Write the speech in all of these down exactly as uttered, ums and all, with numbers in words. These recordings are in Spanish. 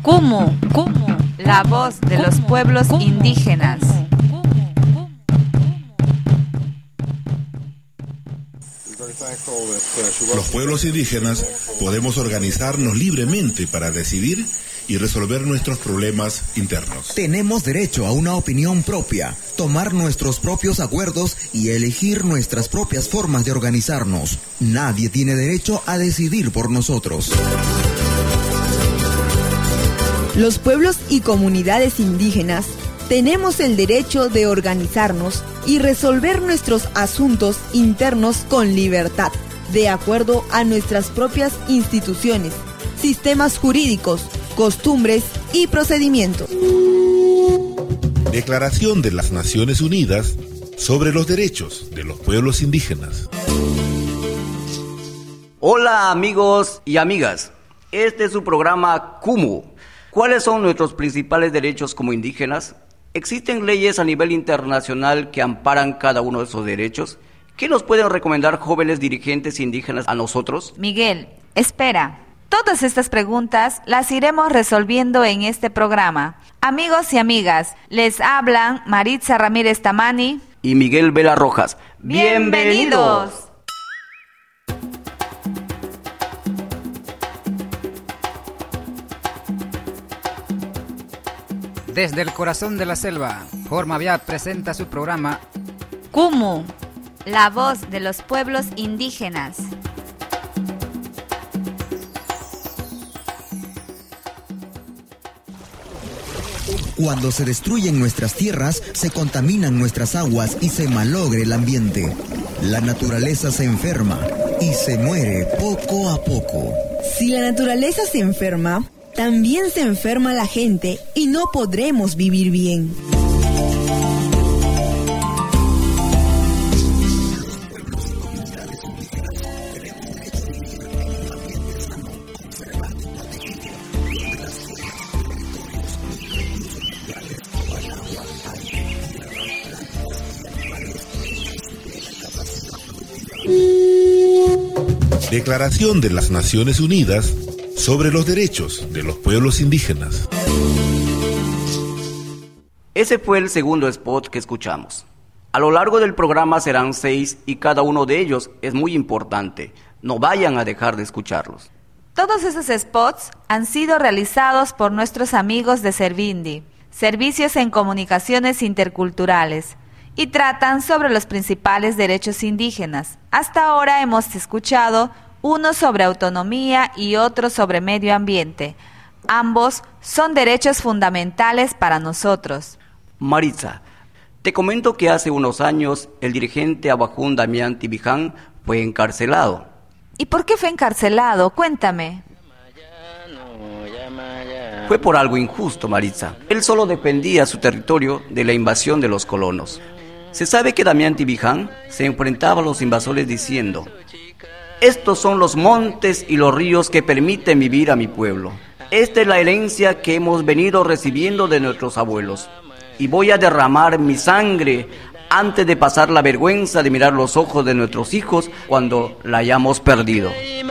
Kumu, Kumu, la voz de los pueblos indígenas. Los pueblos indígenas podemos organizarnos libremente para decidir y resolver nuestros problemas internos. Tenemos derecho a una opinión propia, tomar nuestros propios acuerdos y elegir nuestras propias formas de organizarnos. Nadie tiene derecho a decidir por nosotros. Los pueblos y comunidades indígenas tenemos el derecho de organizarnos y resolver nuestros asuntos internos con libertad, de acuerdo a nuestras propias instituciones, sistemas jurídicos, costumbres y procedimientos. Declaración de las Naciones Unidas sobre los derechos de los pueblos indígenas. Hola amigos y amigas, este es su programa Kumu. ¿Cuáles son nuestros principales derechos como indígenas? ¿Existen leyes a nivel internacional que amparan cada uno de esos derechos? ¿Qué nos pueden recomendar jóvenes dirigentes indígenas a nosotros? Miguel, espera. Todas estas preguntas las iremos resolviendo en este programa. Amigos y amigas, les hablan Maritza Ramírez Tamani y Miguel Vela Rojas. ¡Bienvenidos! Desde el corazón de la selva, Jorma Viat presenta su programa Kumu, la voz de los pueblos indígenas. Cuando se destruyen nuestras tierras, se contaminan nuestras aguas y se malogre el ambiente. La naturaleza se enferma y se muere poco a poco. Si la naturaleza se enferma, también se enferma la gente y no podremos vivir bien. Declaración de las Naciones Unidas sobre los derechos de los pueblos indígenas. Ese fue el segundo spot que escuchamos. A lo largo del programa serán seis y cada uno de ellos es muy importante. No vayan a dejar de escucharlos. Todos esos spots han sido realizados por nuestros amigos de Servindi, Servicios en Comunicaciones Interculturales, y tratan sobre los principales derechos indígenas. Hasta ahora hemos escuchado uno sobre autonomía y otro sobre medio ambiente. Ambos son derechos fundamentales para nosotros. Maritza, te comento que hace unos años el dirigente Abajún Damián Tibiján fue encarcelado. ¿Y por qué fue encarcelado? Cuéntame. Fue por algo injusto, Maritza. Él solo defendía su territorio de la invasión de los colonos. Se sabe que Damián Tibiján se enfrentaba a los invasores diciendo: estos son los montes y los ríos que permiten vivir a mi pueblo. Esta es la herencia que hemos venido recibiendo de nuestros abuelos. Y voy a derramar mi sangre antes de pasar la vergüenza de mirar los ojos de nuestros hijos cuando la hayamos perdido.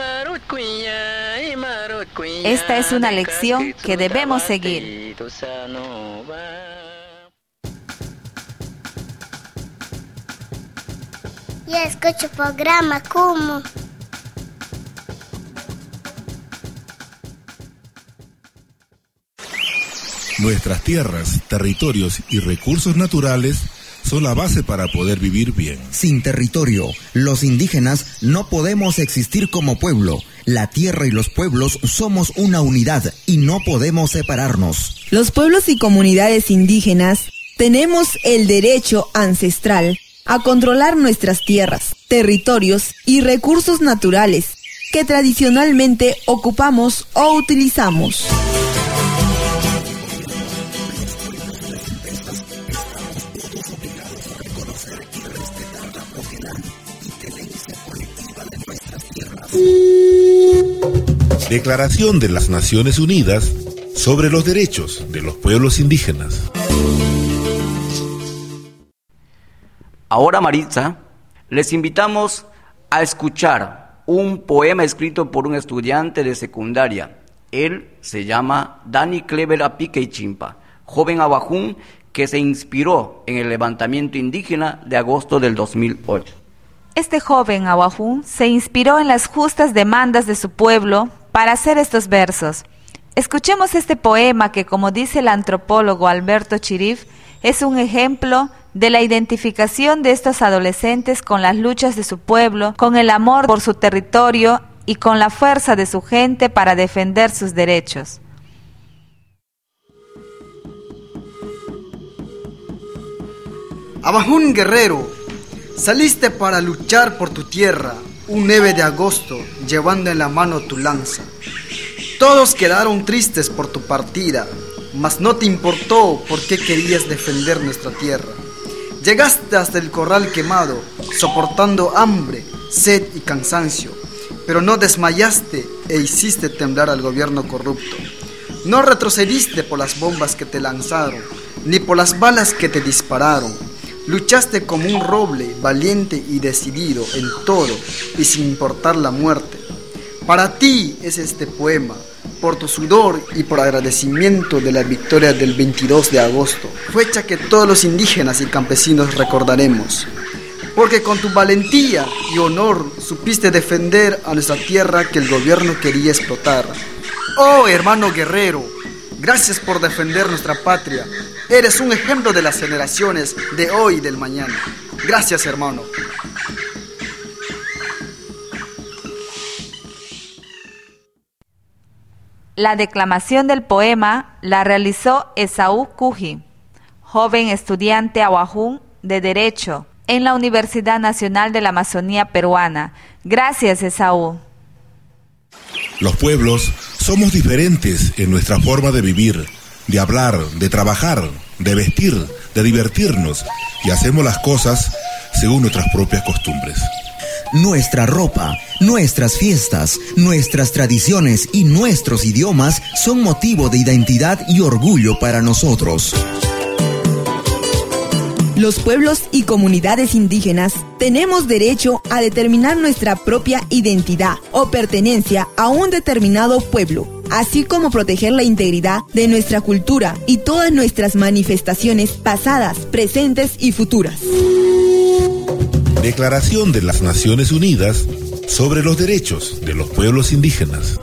Esta es una lección que debemos seguir. Yo escucho programa Kumu. Nuestras tierras, territorios y recursos naturales son la base para poder vivir bien. Sin territorio, los indígenas no podemos existir como pueblo. La tierra y los pueblos somos una unidad y no podemos separarnos. Los pueblos y comunidades indígenas tenemos el derecho ancestral a controlar nuestras tierras, territorios y recursos naturales que tradicionalmente ocupamos o utilizamos. Declaración de las Naciones Unidas sobre los derechos de los pueblos indígenas. Ahora, Maritza, les invitamos a escuchar un poema escrito por un estudiante de secundaria Él se llama Dani Clever Apique Chimpa, joven ahuajún que se inspiró en el levantamiento indígena de agosto del dos mil ocho. Este joven ahuajún se inspiró en las justas demandas de su pueblo para hacer estos versos. Escuchemos este poema que, como dice el antropólogo Alberto Chirif, es un ejemplo de la identificación de estos adolescentes con las luchas de su pueblo, con el amor por su territorio y con la fuerza de su gente para defender sus derechos. Ahuajún guerrero, saliste para luchar por tu tierra, un nueve de agosto, llevando en la mano tu lanza. Todos quedaron tristes por tu partida, mas no te importó porque querías defender nuestra tierra. Llegaste hasta el corral quemado, soportando hambre, sed y cansancio, pero no desmayaste e hiciste temblar al gobierno corrupto. No retrocediste por las bombas que te lanzaron, ni por las balas que te dispararon. Luchaste como un roble, valiente y decidido en todo y sin importar la muerte. Para ti es este poema, por tu sudor y por agradecimiento de la victoria del veintidós de agosto, fecha que todos los indígenas y campesinos recordaremos. Porque con tu valentía y honor supiste defender a nuestra tierra que el gobierno quería explotar. Oh hermano guerrero, gracias por defender nuestra patria. Eres un ejemplo de las generaciones de hoy y del mañana. Gracias, hermano. La declamación del poema la realizó Esaú Cuji, joven estudiante ahuajún de Derecho en la Universidad Nacional de la Amazonía Peruana. Gracias, Esaú. Los pueblos somos diferentes en nuestra forma de vivir, de hablar, de trabajar, de vestir, de divertirnos, y hacemos las cosas según nuestras propias costumbres. Nuestra ropa, nuestras fiestas, nuestras tradiciones y nuestros idiomas son motivo de identidad y orgullo para nosotros. Los pueblos y comunidades indígenas tenemos derecho a determinar nuestra propia identidad o pertenencia a un determinado pueblo, así como proteger la integridad de nuestra cultura y todas nuestras manifestaciones pasadas, presentes y futuras. Declaración de las Naciones Unidas sobre los derechos de los pueblos indígenas.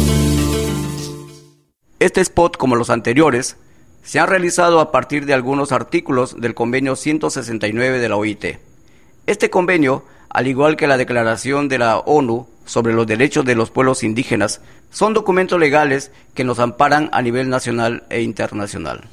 Este spot, como los anteriores, se han realizado a partir de algunos artículos del convenio ciento sesenta y nueve de la O I T. Este convenio, al igual que la Declaración de la ONU sobre los derechos de los pueblos indígenas, son documentos legales que nos amparan a nivel nacional e internacional.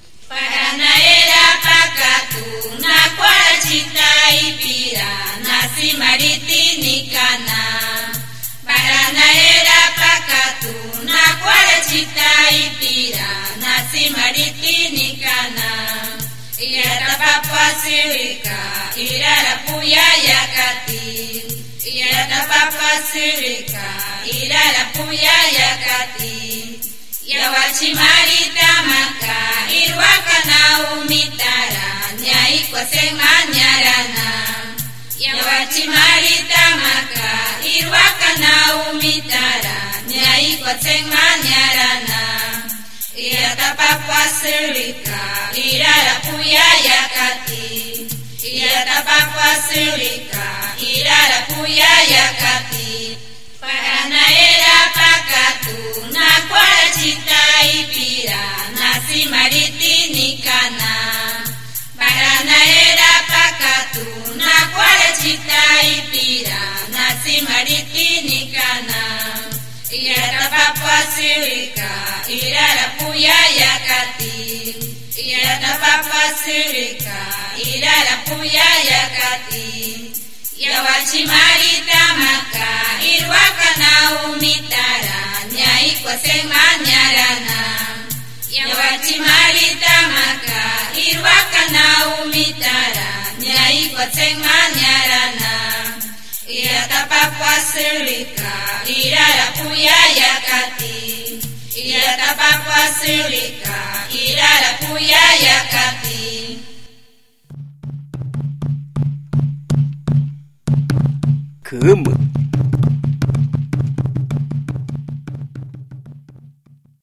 Como?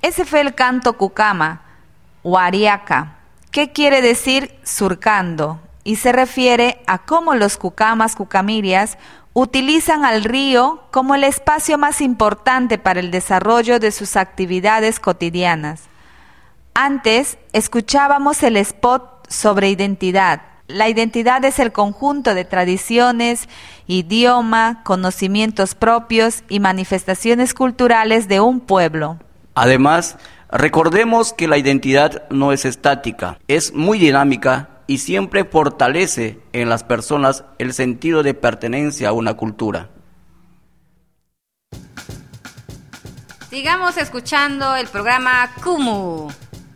Ese fue el canto cucama, Huariaca, que quiere decir surcando, y se refiere a cómo los cucamas cucamirias utilizan al río como el espacio más importante para el desarrollo de sus actividades cotidianas. Antes escuchábamos el spot sobre identidad. La identidad es el conjunto de tradiciones, idioma, conocimientos propios y manifestaciones culturales de un pueblo. Además, recordemos que la identidad no es estática, es muy dinámica y siempre fortalece en las personas el sentido de pertenencia a una cultura. Sigamos escuchando el programa Kumu.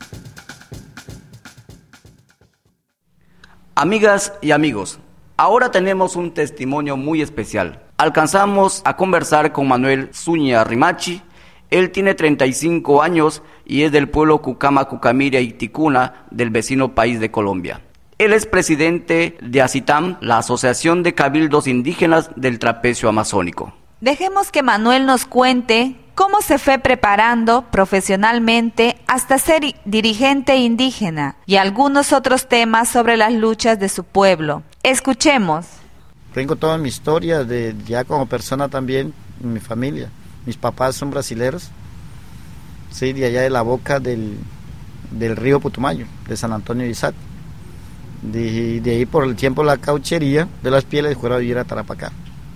Amigas y amigos, ahora tenemos un testimonio muy especial. Alcanzamos a conversar con Manuel Zúñiga Rimachi. Él tiene treinta y cinco años y es del pueblo Cucama Cucamiria y Ticuna del vecino país de Colombia. Él es presidente de ACITAM, la Asociación de Cabildos Indígenas del Trapecio Amazónico. Dejemos que Manuel nos cuente cómo se fue preparando profesionalmente hasta ser dirigente indígena y algunos otros temas sobre las luchas de su pueblo. Escuchemos. Tengo toda mi historia de ya como persona también, mi familia. Mis papás son brasileros, sí, de allá de la boca del, del río Putumayo, de San Antonio de Izat. De, de ahí por el tiempo la cauchería de las pieles fueron a vivir a Tarapacá.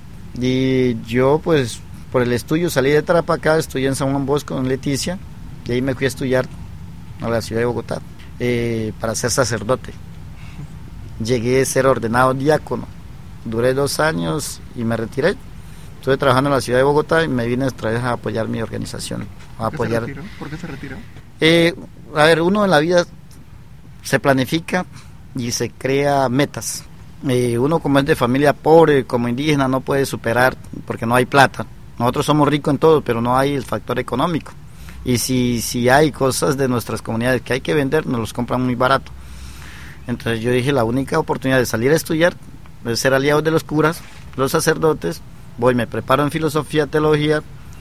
Y yo pues por el estudio salí de Tarapacá, estudié en San Juan Bosco, en Leticia, y ahí me fui a estudiar a la ciudad de Bogotá eh, para ser sacerdote. Llegué a ser ordenado diácono, duré dos años y me retiré. Estuve trabajando en la ciudad de Bogotá y me vine otra vez a apoyar mi organización. A ¿Por qué apoyar. se retiró? ¿Por qué se retiró? Eh, a ver, uno en la vida se planifica y se crea metas. Eh, uno como es de familia pobre, como indígena, no puede superar porque no hay plata. Nosotros somos ricos en todo, pero no hay el factor económico. Y si, si hay cosas de nuestras comunidades que hay que vender, nos los compran muy barato. Entonces yo dije, la única oportunidad de salir a estudiar es ser aliado de los curas, los sacerdotes. Voy, me preparo en filosofía, teología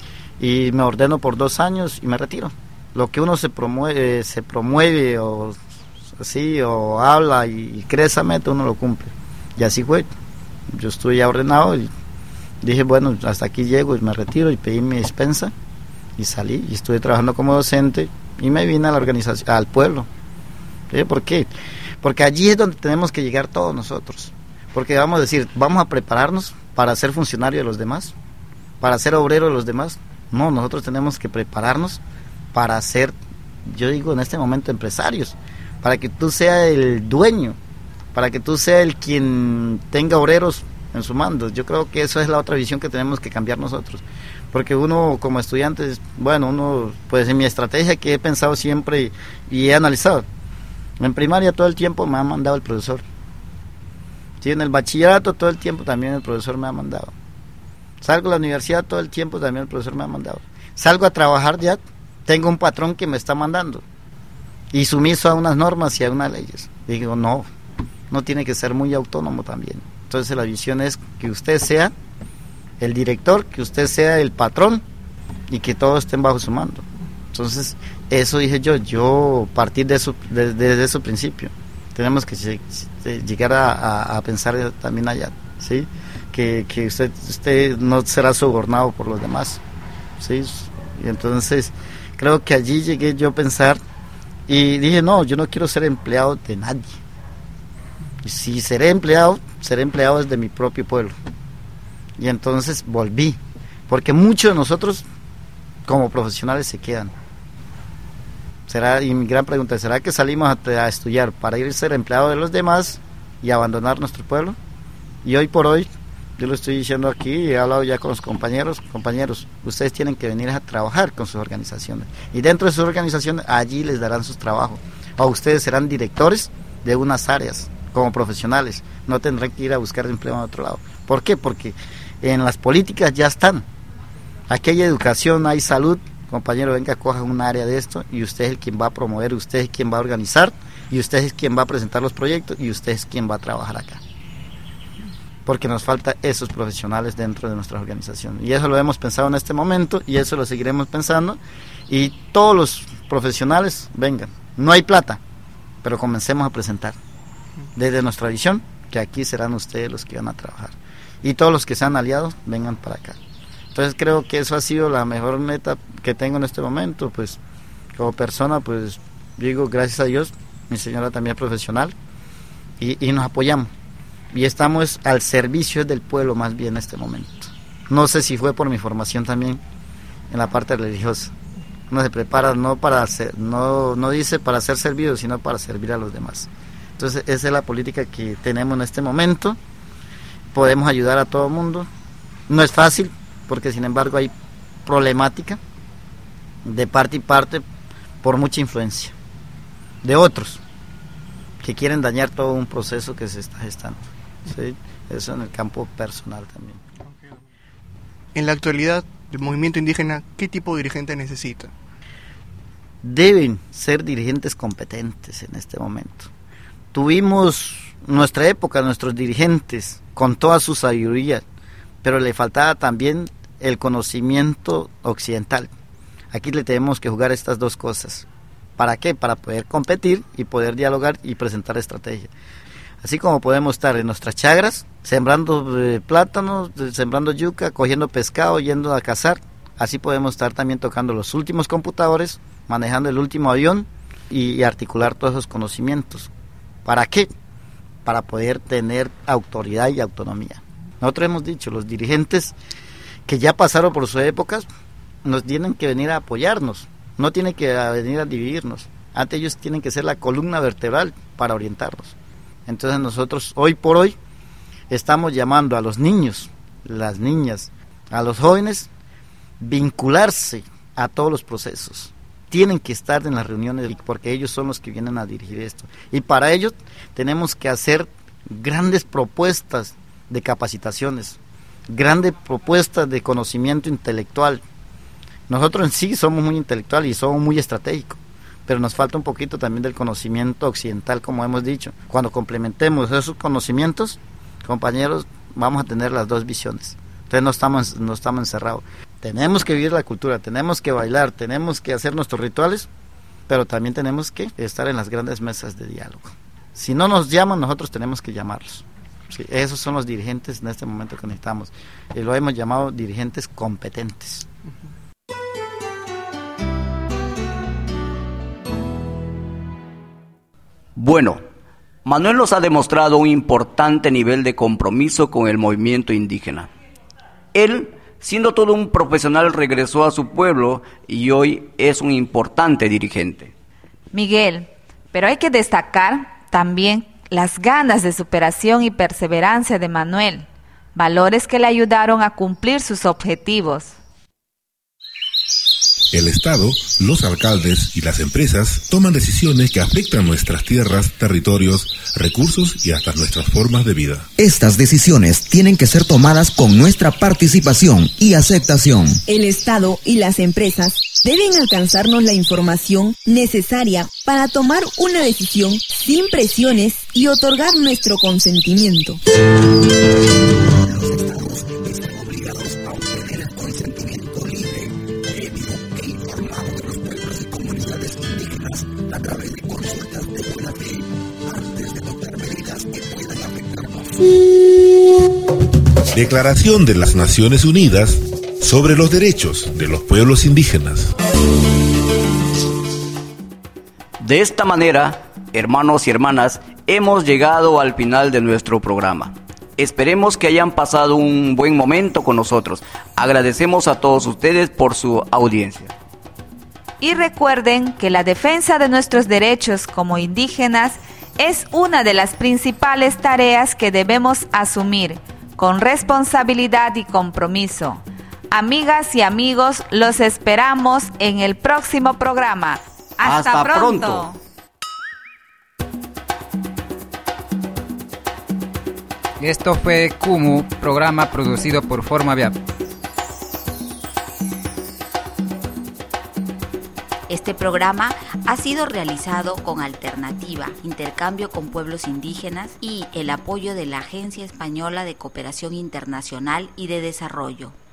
y me ordeno por dos años y me retiro. Lo que uno se promueve, se promueve o así o habla y, y cree esa meta, uno lo cumple. Y así fue. Yo estuve ya ordenado y dije, bueno, hasta aquí llego y me retiro y pedí mi dispensa y salí y estuve trabajando como docente y me vine a la organización, al pueblo. ¿Sí? ¿Por qué? Porque allí es donde tenemos que llegar todos nosotros. Porque vamos a decir, vamos a prepararnos para ser funcionario de los demás, para ser obrero de los demás. No, nosotros tenemos que prepararnos para ser, yo digo en este momento, empresarios, para que tú seas el dueño, para que tú seas el quien tenga obreros en su mando. Yo creo que eso es la otra visión que tenemos que cambiar nosotros, porque uno como estudiante, bueno, uno, pues en mi estrategia que he pensado siempre y, y he analizado, en primaria todo el tiempo me ha mandado el profesor. Sí, en el bachillerato todo el tiempo también el profesor me ha mandado. Salgo a la universidad todo el tiempo también el profesor me ha mandado. Salgo a trabajar ya, tengo un patrón que me está mandando y sumiso a unas normas y a unas leyes. Y digo, no, no tiene que ser muy autónomo también. Entonces la visión es que usted sea el director, que usted sea el patrón y que todos estén bajo su mando. Entonces eso dije yo, yo partir de eso, desde de, de ese principio. Tenemos que llegar a, a, a pensar también allá, ¿sí? Que, que usted, usted no será sobornado por los demás, ¿sí? Y entonces creo que allí llegué yo a pensar y dije, no, yo no quiero ser empleado de nadie. Y si seré empleado, seré empleado desde mi propio pueblo. Y entonces volví, porque muchos de nosotros como profesionales se quedan. Será, y mi gran pregunta, ¿será que salimos a, a estudiar para ir a ser empleados de los demás y abandonar nuestro pueblo? Y hoy por hoy, yo lo estoy diciendo aquí, he hablado ya con los compañeros, compañeros, ustedes tienen que venir a trabajar con sus organizaciones. Y dentro de sus organizaciones, allí les darán sus trabajos. O ustedes serán directores de unas áreas, como profesionales. No tendrán que ir a buscar empleo en otro lado. ¿Por qué? Porque en las políticas ya están. Aquí hay educación, hay salud. Compañero, venga, coja un área de esto y usted es el quien va a promover, usted es quien va a organizar y usted es quien va a presentar los proyectos y usted es quien va a trabajar acá. porque nos falta esos profesionales dentro de nuestra organización. Y eso lo hemos pensado en este momento y eso lo seguiremos pensando. Y todos los profesionales, vengan. No hay plata, pero comencemos a presentar desde nuestra visión, que aquí serán ustedes los que van a trabajar. Y todos los que sean aliados, vengan para acá. Entonces creo que eso ha sido la mejor meta que tengo en este momento. Pues como persona, pues digo, gracias a Dios, mi señora también es profesional y, y nos apoyamos. Y estamos al servicio del pueblo más bien en este momento. No sé si fue por mi formación también en la parte religiosa. Uno se prepara no para ser, no, no dice para ser servido, sino para servir a los demás. Entonces esa es la política que tenemos en este momento. Podemos ayudar a todo el mundo. No es fácil, porque sin embargo hay problemática de parte y parte por mucha influencia de otros que quieren dañar todo un proceso que se está gestando. ¿Sí? Eso en el campo personal también. En la actualidad, el movimiento indígena, ¿qué tipo de dirigente necesita? Deben ser dirigentes competentes en este momento. Tuvimos nuestra época, nuestros dirigentes, con toda su sabiduría, pero le faltaba también el conocimiento occidental. Aquí le tenemos que jugar estas dos cosas. ¿Para qué? Para poder competir y poder dialogar y presentar estrategia. Así como podemos estar en nuestras chagras, sembrando eh, plátanos, sembrando yuca, cogiendo pescado, yendo a cazar, así podemos estar también tocando los últimos computadores, manejando el último avión y, y articular todos esos conocimientos. ¿Para qué? Para poder tener autoridad y autonomía. Nosotros hemos dicho, los dirigentes que ya pasaron por sus épocas, nos tienen que venir a apoyarnos, no tienen que venir a dividirnos. Antes ellos tienen que ser la columna vertebral para orientarnos. Entonces nosotros hoy por hoy estamos llamando a los niños, las niñas, a los jóvenes, vincularse a todos los procesos. Tienen que estar en las reuniones porque ellos son los que vienen a dirigir esto. Y para ello tenemos que hacer grandes propuestas de capacitaciones, grandes propuestas de conocimiento intelectual. Nosotros en sí somos muy intelectuales y somos muy estratégicos, pero nos falta un poquito también del conocimiento occidental, como hemos dicho. Cuando complementemos esos conocimientos, compañeros, vamos a tener las dos visiones. Entonces no estamos, no estamos encerrados. Tenemos que vivir la cultura, tenemos que bailar, tenemos que hacer nuestros rituales, pero también tenemos que estar en las grandes mesas de diálogo. Si no nos llaman, nosotros tenemos que llamarlos. Sí, esos son los dirigentes en este momento que necesitamos. Y lo hemos llamado dirigentes competentes. Bueno, Manuel nos ha demostrado un importante nivel de compromiso con el movimiento indígena. Él, siendo todo un profesional, regresó a su pueblo y hoy es un importante dirigente. Miguel, pero hay que destacar también las ganas de superación y perseverancia de Manuel, valores que le ayudaron a cumplir sus objetivos. El Estado, los alcaldes y las empresas toman decisiones que afectan nuestras tierras, territorios, recursos y hasta nuestras formas de vida. Estas decisiones tienen que ser tomadas con nuestra participación y aceptación. El Estado y las empresas deben alcanzarnos la información necesaria para tomar una decisión sin presiones y otorgar nuestro consentimiento. Los estados están obligados a obtener el consentimiento libre, previo e informado de los pueblos y comunidades indígenas a través de consultas de buena fe, antes de adoptar medidas que puedan afectarnos. Declaración de las Naciones Unidas sobre los derechos de los pueblos indígenas. De esta manera, hermanos y hermanas, hemos llegado al final de nuestro programa. Esperemos que hayan pasado un buen momento con nosotros. Agradecemos a todos ustedes por su audiencia. Y recuerden que la defensa de nuestros derechos como indígenas es una de las principales tareas que debemos asumir con responsabilidad y compromiso. Amigas y amigos, los esperamos en el próximo programa. ¡Hasta, Hasta pronto! pronto. Esto fue Kumu, programa producido por Forma Viap. Este programa ha sido realizado con Alternativa, Intercambio con Pueblos Indígenas y el apoyo de la Agencia Española de Cooperación Internacional y de Desarrollo.